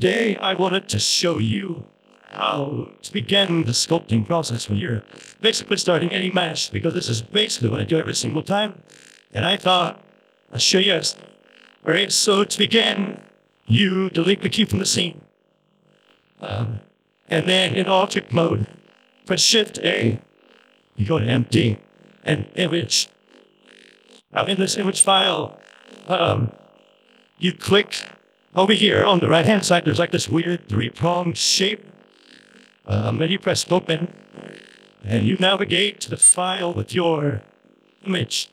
Today, I wanted to show you how to begin the sculpting process when you're basically starting any mesh, because this is basically what I do every single time. And I thought, I'll show you. Alright, so to begin, you delete the key from the scene. And then in object mode, press Shift A, you go to empty, and image. Now in this image file, you click over here on the right hand side, there's like this weird three-pronged shape. Then you press open, and you navigate to the file with your image.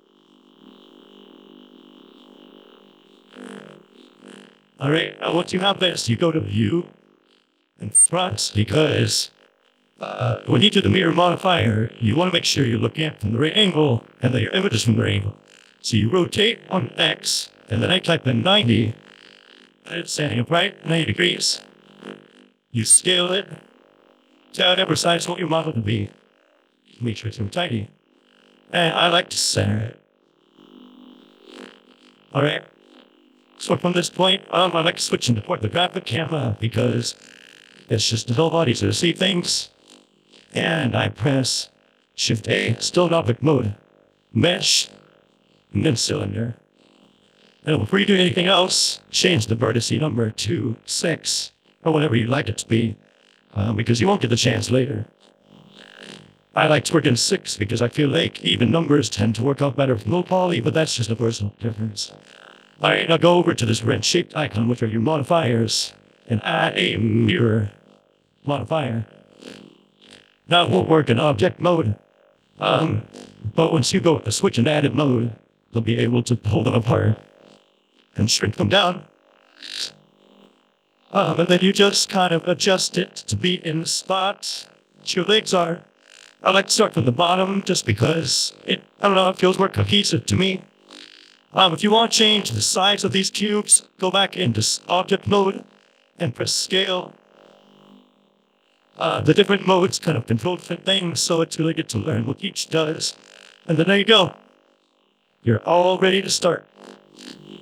Alright, now once you have this, you go to view and front, because when you do the mirror modifier, you want to make sure you're looking at it from the right angle and that your image is from the right angle. So you rotate on X, and then I type in 90, and it's standing upright, 90 degrees. You scale it to whatever size you want your model to be. Make sure it's too tidy. And I like to center it. Alright. So from this point, I like to switch into portographic camera because it's just a little lot easier to see things. And I press Shift A, still in object mode, mesh, and then cylinder. And before you do anything else, change the vertice number to 6, or whatever you'd like it to be, because you won't get the chance later. I like to work in 6 because I feel like even numbers tend to work out better with low poly, but that's just a personal difference. Alright, now go over to this red shaped icon, which are your modifiers, and add a mirror modifier. Now it won't work in object mode, but once you go to switch in edit mode, you'll be able to pull them apart and shrink them down. And then you just kind of adjust it to be in the spot that your legs are. I like to start from the bottom just because it feels more cohesive to me. If you want to change the size of these cubes, go back into object mode and press scale. The different modes kind of control different things, so it's really good to learn what each does. And then there you go. You're all ready to start.